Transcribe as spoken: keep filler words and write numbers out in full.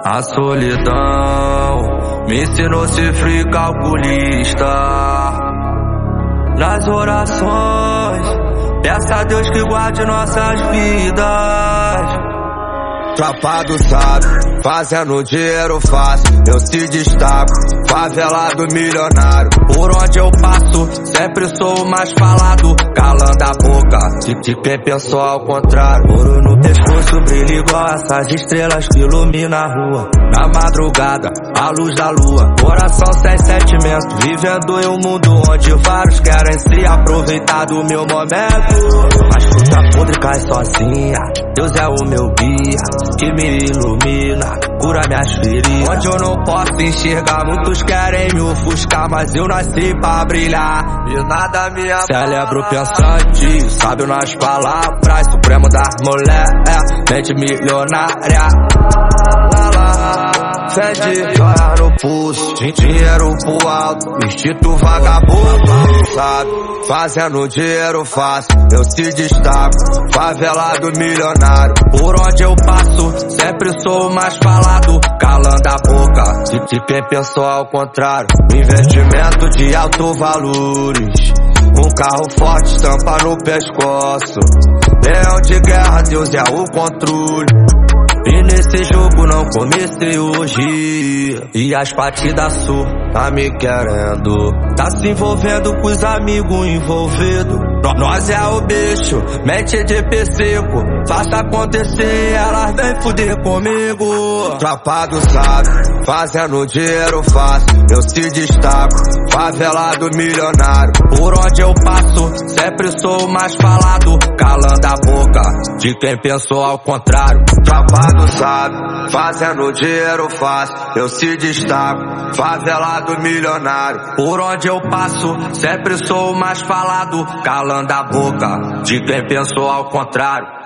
A solidão me ensinou a ser frio calculista. Nas orações, peço a Deus que guarde nossas vidas. Tropa do sábio, fazendo dinheiro fácil, eu se destaco, favelado milionário. Por onde eu passo, sempre sou o mais falado, calando a boca de, de quem pensou ao contrário. Ouro no pescoço, brilho igual essas estrelas que iluminam a rua. Na madrugada, a luz da lua, coração sem sentimento, vivendo em um mundo onde vários querem se aproveitar do meu momento. Mas fruta podre cai sozinha, Deus é o meu guia, que me ilumina, cura minhas feridas. Onde eu não posso enxergar, muitos querem me ofuscar, mas eu nasci pra brilhar e nada me abala. Cérebro pensante, sábio nas palavras, supremo da mulher, mente milionária. Fede, joia no pulso, dinheiro pro alto, instinto vagabundo, sabe? Fazendo dinheiro fácil, eu se destaco, favelado milionário. Por onde eu passo, sempre sou o mais falado, calando a boca de, de quem pensou ao contrário. Investimento de alto valores, um carro forte, estampa no pescoço. Leão de guerra, Deus é o controle. E nesse jogo não comecei hoje, e as partidas sul tá me querendo, tá se envolvendo com os amigos envolvidos. Nós é o bicho, mente de perseco, faça acontecer, elas vem fuder comigo. Tropa do sábio, fazendo dinheiro fácil, eu se destaco, favelado milionário. Por onde eu passo, sempre sou o mais falado, calando a boca de quem pensou ao contrário. Tropa do sábio, fazendo dinheiro fácil, eu se destaco, favelado milionário. Por onde eu passo, sempre sou o mais falado, calando a boca de quem pensou ao contrário.